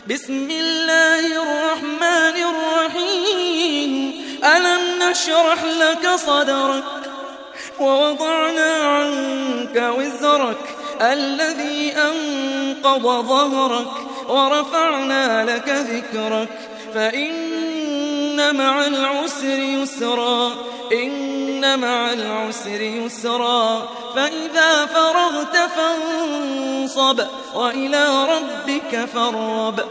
بسم الله الرحمن الرحيم. ألم نشرح لك صدرك ووضعنا عنك وزرك الذي أنقض ظهرك ورفعنا لك ذكرك فإن مع العسر يسرا إن مع العسر يسرا فإذا فرغت فانصب وإلى ربك فارغب